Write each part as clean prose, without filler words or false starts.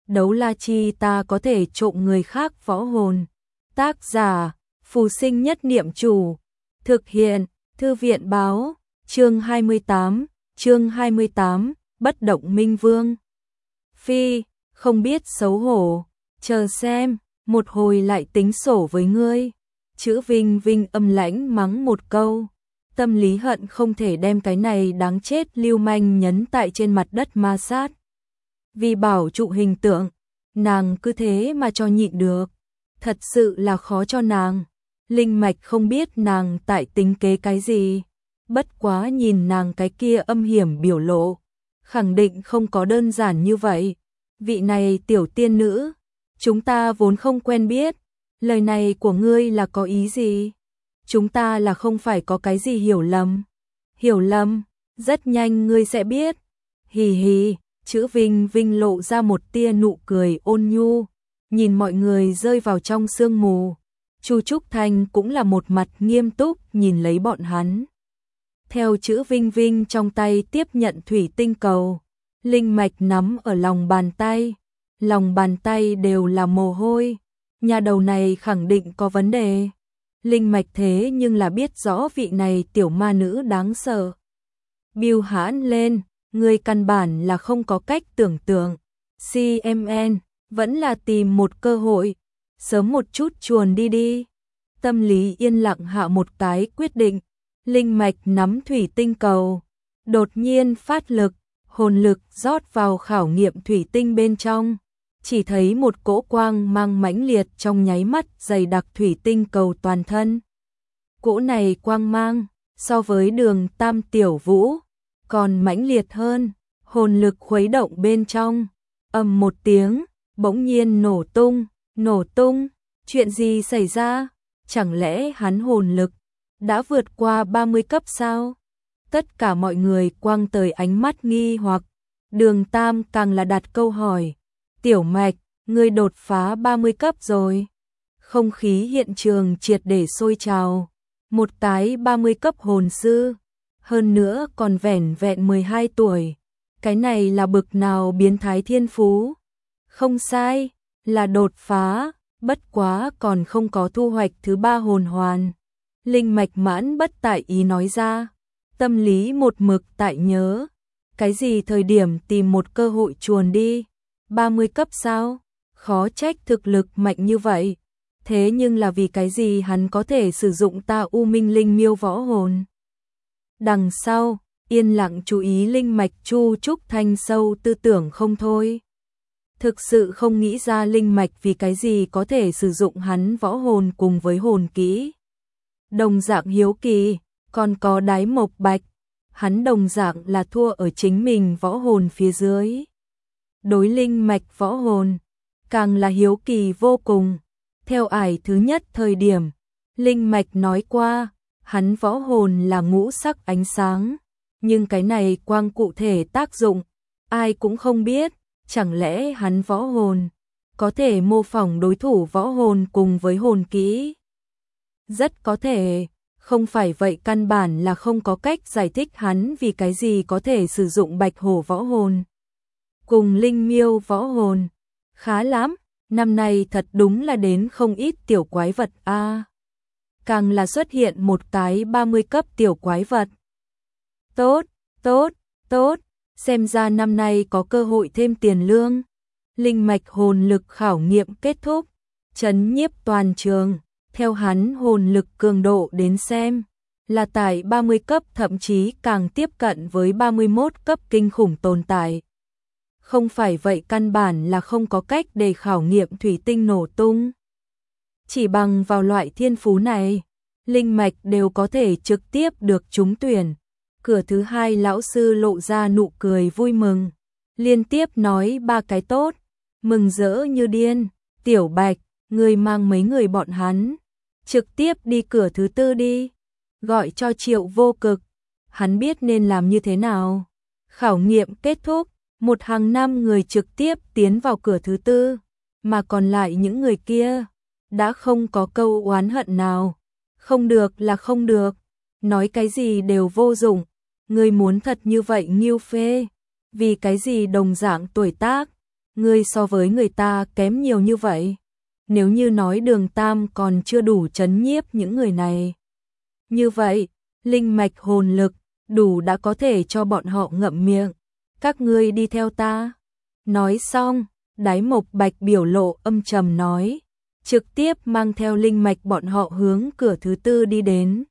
đấu la chi ta có thể trộm người khác võ hồn. Tác giả, Phù Sinh Nhất Niệm Chủ. Thực hiện, Thư viện Báo, chương 28, Bất Động Minh Vương. Phi, không biết xấu hổ, chờ xem, một hồi lại tính sổ với ngươi. Chữ Vinh Vinh âm lãnh mắng một câu. Tâm lý hận không thể đem cái này đáng chết lưu manh nhấn tại trên mặt đất ma sát. Vì bảo trụ hình tượng, nàng cứ thế mà cho nhịn được. Thật sự là khó cho nàng. Linh Mạch không biết nàng tại tính kế cái gì. Bất quá nhìn nàng cái kia âm hiểm biểu lộ, khẳng định không có đơn giản như vậy. Vị này tiểu tiên nữ, chúng ta vốn không quen biết. Lời này của ngươi là có ý gì? Chúng ta là không phải có cái gì hiểu lầm. Hiểu lầm, rất nhanh ngươi sẽ biết. Hì hì, chữ Vinh Vinh lộ ra một tia nụ cười ôn nhu, nhìn mọi người rơi vào trong sương mù. Chu Trúc Thanh cũng là một mặt nghiêm túc nhìn lấy bọn hắn. Theo chữ Vinh Vinh trong tay tiếp nhận thủy tinh cầu, Linh Mạch nắm ở lòng bàn tay đều là mồ hôi. Nhà đầu này khẳng định có vấn đề. Linh Mạch thế nhưng là biết rõ vị này tiểu ma nữ đáng sợ. Bưu hãn lên, người căn bản là không có cách tưởng tượng. CMN, vẫn là tìm một cơ hội, sớm một chút chuồn đi. Tâm lý yên lặng hạ một cái quyết định. Linh Mạch nắm thủy tinh cầu, đột nhiên phát lực, hồn lực rót vào khảo nghiệm thủy tinh bên trong. Chỉ thấy một cỗ quang mang mãnh liệt trong nháy mắt dày đặc thủy tinh cầu toàn thân. Cỗ này quang mang, so với Đường Tam Tiểu Vũ, còn mãnh liệt hơn, hồn lực khuấy động bên trong. Ầm một tiếng, bỗng nhiên nổ tung, chuyện gì xảy ra? Chẳng lẽ hắn hồn lực đã vượt qua 30 cấp sao? Tất cả mọi người quăng tới ánh mắt nghi hoặc. Đường Tam càng là đặt câu hỏi. Tiểu Mạch, ngươi đột phá 30 cấp rồi. Không khí hiện trường triệt để sôi trào. Một cái 30 cấp hồn sư, hơn nữa còn vẻn vẹn 12 tuổi. Cái này là bực nào biến thái thiên phú? Không sai, là đột phá, bất quá còn không có thu hoạch thứ 3 hồn hoàn. Linh Mạch mãn bất tại ý nói ra, tâm lý một mực tại nhớ. Cái gì thời điểm tìm một cơ hội chuồn đi? 30 cấp sao? Khó trách thực lực mạnh như vậy. Thế nhưng là vì cái gì hắn có thể sử dụng ta U Minh Linh Miêu võ hồn? Đằng sau, yên lặng chú ý Linh Mạch Chu Trúc Thanh sâu tư tưởng không thôi. Thực sự không nghĩ ra Linh Mạch vì cái gì có thể sử dụng hắn võ hồn cùng với hồn kỹ. Đồng dạng hiếu kỳ, còn có Đái Mộc Bạch, hắn đồng dạng là thua ở chính mình võ hồn phía dưới. Đối Linh Mạch võ hồn, càng là hiếu kỳ vô cùng. Theo ải thứ nhất thời điểm, Linh Mạch nói qua, hắn võ hồn là ngũ sắc ánh sáng, nhưng cái này quang cụ thể tác dụng, ai cũng không biết. Chẳng lẽ hắn võ hồn có thể mô phỏng đối thủ võ hồn cùng với hồn kỹ? Rất có thể, không phải vậy căn bản là không có cách giải thích hắn vì cái gì có thể sử dụng bạch hổ võ hồn cùng linh miêu võ hồn. Khá lắm, năm nay thật đúng là đến không ít tiểu quái vật a. Càng là xuất hiện một cái 30 cấp tiểu quái vật. Tốt, xem ra năm nay có cơ hội thêm tiền lương. Linh Mạch hồn lực khảo nghiệm kết thúc, chấn nhiếp toàn trường. Theo hắn hồn lực cường độ đến xem, là tại 30 cấp thậm chí càng tiếp cận với 31 cấp kinh khủng tồn tại. Không phải vậy căn bản là không có cách để khảo nghiệm thủy tinh nổ tung. Chỉ bằng vào loại thiên phú này, Linh Mạch đều có thể trực tiếp được trúng tuyển. Cửa thứ 2 lão sư lộ ra nụ cười vui mừng, liên tiếp nói 3 cái tốt, mừng rỡ như điên. Tiểu Bạch, ngươi mang mấy người bọn hắn trực tiếp đi cửa thứ 4 đi, gọi cho Triệu Vô Cực, hắn biết nên làm như thế nào. Khảo nghiệm kết thúc, một hàng 5 người trực tiếp tiến vào cửa thứ 4, mà còn lại những người kia đã không có câu oán hận nào. Không được là không được, nói cái gì đều vô dụng. Ngươi muốn thật như vậy Nghiêu Phê, vì cái gì đồng dạng tuổi tác, ngươi so với người ta kém nhiều như vậy. Nếu như nói Đường Tam còn chưa đủ trấn nhiếp những người này. Như vậy, linh mạch hồn lực đủ đã có thể cho bọn họ ngậm miệng. Các ngươi đi theo ta. Nói xong, Đái Mộc Bạch biểu lộ âm trầm nói, trực tiếp mang theo linh mạch bọn họ hướng cửa thứ tư đi đến.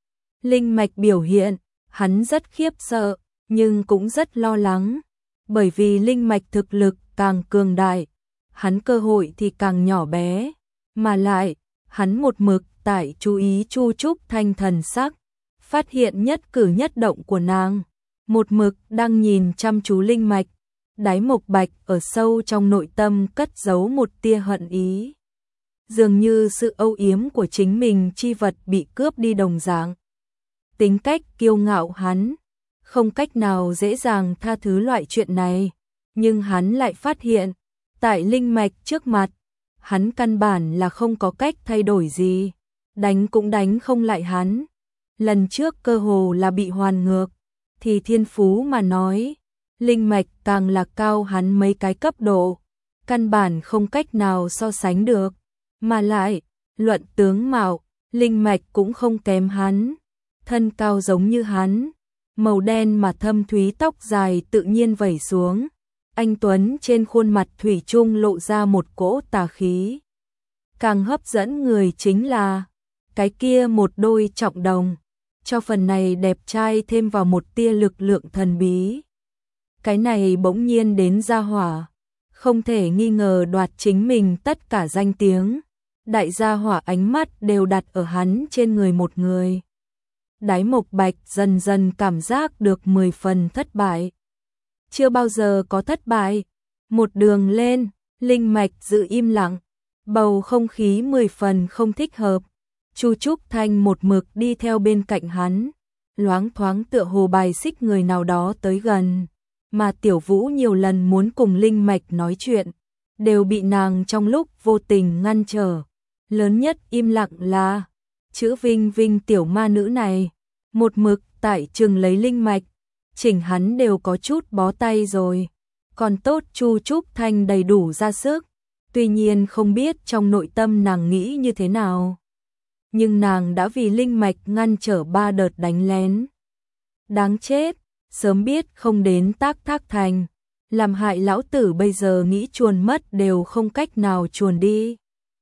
Linh mạch biểu hiện, hắn rất khiếp sợ, nhưng cũng rất lo lắng, bởi vì linh mạch thực lực càng cường đại, hắn cơ hội thì càng nhỏ bé, mà lại, hắn một mực tại chú ý Chu Trúc Thanh thần sắc, phát hiện nhất cử nhất động của nàng, một mực đang nhìn chăm chú linh mạch. Đái Mộc Bạch ở sâu trong nội tâm cất giấu một tia hận ý. Dường như sự âu yếm của chính mình chi vật bị cướp đi đồng dạng. Tính cách kiêu ngạo hắn, không cách nào dễ dàng tha thứ loại chuyện này, nhưng hắn lại phát hiện, tại linh mạch trước mặt, hắn căn bản là không có cách thay đổi gì, đánh cũng đánh không lại hắn. Lần trước cơ hồ là bị hoàn ngược, thì thiên phú mà nói, linh mạch càng là cao hắn mấy cái cấp độ, căn bản không cách nào so sánh được, mà lại, luận tướng mạo, linh mạch cũng không kém hắn, thân cao giống như hắn, màu đen mà thâm thúy tóc dài tự nhiên vẩy xuống, anh tuấn trên khuôn mặt thủy chung lộ ra một cỗ tà khí. Càng hấp dẫn người chính là cái kia một đôi trọng đồng, cho phần này đẹp trai thêm vào một tia lực lượng thần bí. Cái này bỗng nhiên đến ra hỏa, không thể nghi ngờ đoạt chính mình tất cả danh tiếng. Đại gia hỏa ánh mắt đều đặt ở hắn trên người một người. Đái Mộc Bạch dần dần cảm giác được 10 phần thất bại. Chưa bao giờ có thất bại. Một đường lên, linh mạch giữ im lặng, bầu không khí 10 phần không thích hợp. Chu Trúc Thanh một mực đi theo bên cạnh hắn, loáng thoáng tựa hồ bài xích người nào đó tới gần, mà Tiểu Vũ nhiều lần muốn cùng linh mạch nói chuyện, đều bị nàng trong lúc vô tình ngăn trở. Lớn nhất im lặng là chữ Vinh Vinh tiểu ma nữ này, một mực tại chừng lấy linh mạch, chỉnh hắn đều có chút bó tay rồi. Còn tốt Chu Trúc Thanh đầy đủ ra sức, tuy nhiên không biết trong nội tâm nàng nghĩ như thế nào. Nhưng nàng đã vì linh mạch ngăn trở 3 đợt đánh lén. Đáng chết, sớm biết không đến Tác Thác Thành, làm hại lão tử bây giờ nghĩ chuồn mất đều không cách nào chuồn đi.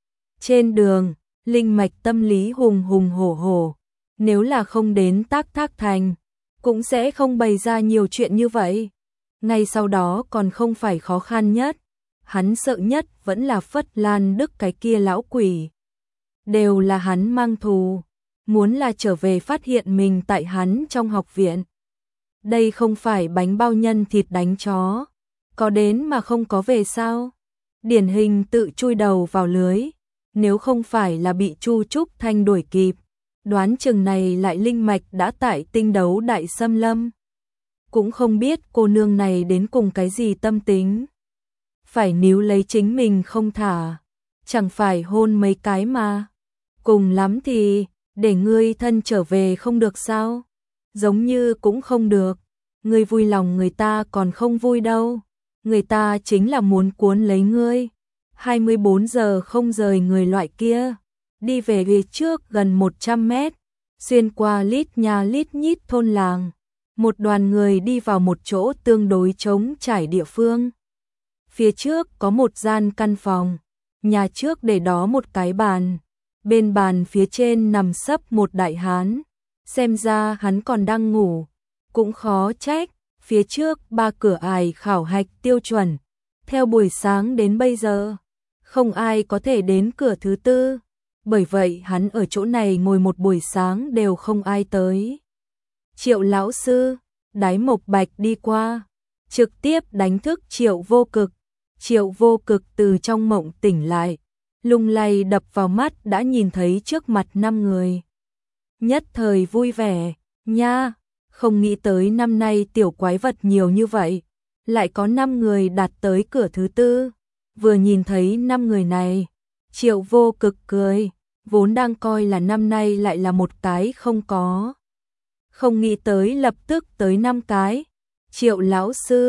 Trên đường, linh mạch tâm lý hùng hùng hổ hổ, nếu là không đến Tác Thác Thành, cũng sẽ không bày ra nhiều chuyện như vậy. Ngay sau đó còn không phải khó khăn nhất, hắn sợ nhất vẫn là Phất Lan Đức cái kia lão quỷ. Đều là hắn mang thù, muốn là trở về phát hiện mình tại hắn trong học viện. Đây không phải bánh bao nhân thịt đánh chó, có đến mà không có về sao? Điển hình tự chui đầu vào lưới, nếu không phải là bị Chu Trúc Thanh đuổi kịp, đoán chừng này lại linh mạch đã tại tinh đấu đại xâm lâm. Cũng không biết cô nương này đến cùng cái gì tâm tính. Phải níu lấy chính mình không thả, chẳng phải hôn mấy cái mà. Cùng lắm thì, để ngươi thân trở về không được sao? Giống như cũng không được, ngươi vui lòng người ta còn không vui đâu. Người ta chính là muốn cuốn lấy ngươi. 24 giờ không rời người loại kia. Đi về phía trước gần 100 mét, xuyên qua lít nhà lít nhít thôn làng. Một đoàn người đi vào một chỗ tương đối trống trải địa phương. Phía trước có một gian căn phòng, nhà trước để đó một cái bàn. Bên bàn phía trên nằm sấp một đại hán, xem ra hắn còn đang ngủ, cũng khó trách, phía trước 3 cửa ải khảo hạch tiêu chuẩn, theo buổi sáng đến bây giờ, không ai có thể đến cửa thứ 4, bởi vậy hắn ở chỗ này ngồi một buổi sáng đều không ai tới. Triệu lão sư, Đái Mộc Bạch đi qua, trực tiếp đánh thức Triệu Vô Cực. Triệu Vô Cực từ trong mộng tỉnh lại, lung lay đập vào mắt đã nhìn thấy trước mặt 5 người. Nhất thời vui vẻ, nha, không nghĩ tới năm nay tiểu quái vật nhiều như vậy, lại có 5 người đạt tới cửa thứ 4. Vừa nhìn thấy 5 người này, Triệu Vô Cực cười, vốn đang coi là năm nay lại là một cái không có. Không nghĩ tới lập tức tới 5 cái. Triệu lão sư,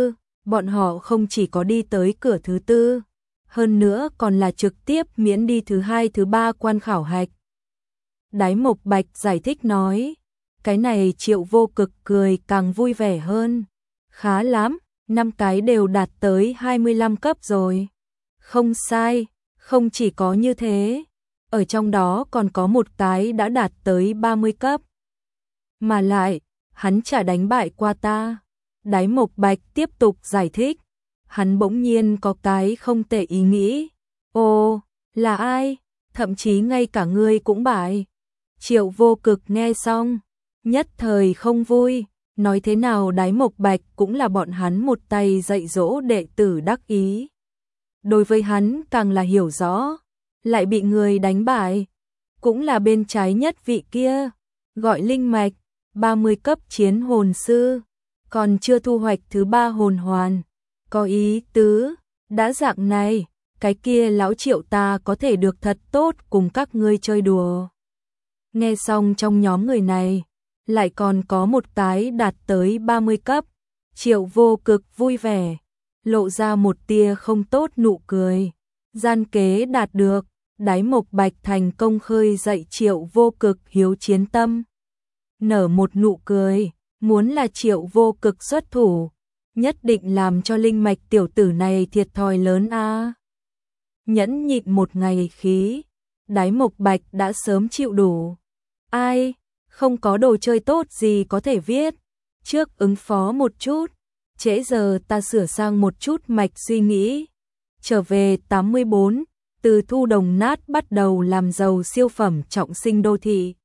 bọn họ không chỉ có đi tới cửa thứ tư, hơn nữa còn là trực tiếp miễn đi thứ hai thứ ba quan khảo hạch. Đái Mộc Bạch giải thích nói, cái này Triệu Vô Cực cười càng vui vẻ hơn. Khá lắm, 5 cái đều đạt tới 25 cấp rồi. Không sai, không chỉ có như thế, ở trong đó còn có một cái đã đạt tới 30 cấp. Mà lại, hắn chả đánh bại qua ta. Đái Mộc Bạch tiếp tục giải thích, hắn bỗng nhiên có cái không tệ ý nghĩ. Ồ, là ai? Thậm chí ngay cả ngươi cũng bại. Triệu Vô Cực nghe xong, nhất thời không vui, nói thế nào Đái Mộc Bạch cũng là bọn hắn một tay dạy dỗ đệ tử đắc ý. Đối với hắn càng là hiểu rõ, lại bị người đánh bại, cũng là bên trái nhất vị kia, gọi Linh Mạch, 30 cấp chiến hồn sư, còn chưa thu hoạch thứ 3 hồn hoàn. Có ý tứ, đã dạng này, cái kia lão Triệu ta có thể được thật tốt cùng các ngươi chơi đùa. Nghe xong trong nhóm người này, lại còn có một cái đạt tới 30 cấp, Triệu Vô Cực vui vẻ, lộ ra một tia không tốt nụ cười. Gian kế đạt được, Đái Mộc Bạch thành công khơi dậy Triệu Vô Cực hiếu chiến tâm. Nở một nụ cười, muốn là Triệu Vô Cực xuất thủ, nhất định làm cho Linh Mạch tiểu tử này thiệt thòi lớn a. Nhẫn nhịn một ngày khí, Đái Mộc Bạch đã sớm chịu đủ. Ai, không có đồ chơi tốt gì có thể viết, trước ứng phó một chút, trễ giờ ta sửa sang một chút mạch suy nghĩ. Trở về 84, từ thu đồng nát bắt đầu làm giàu siêu phẩm trọng sinh đô thị.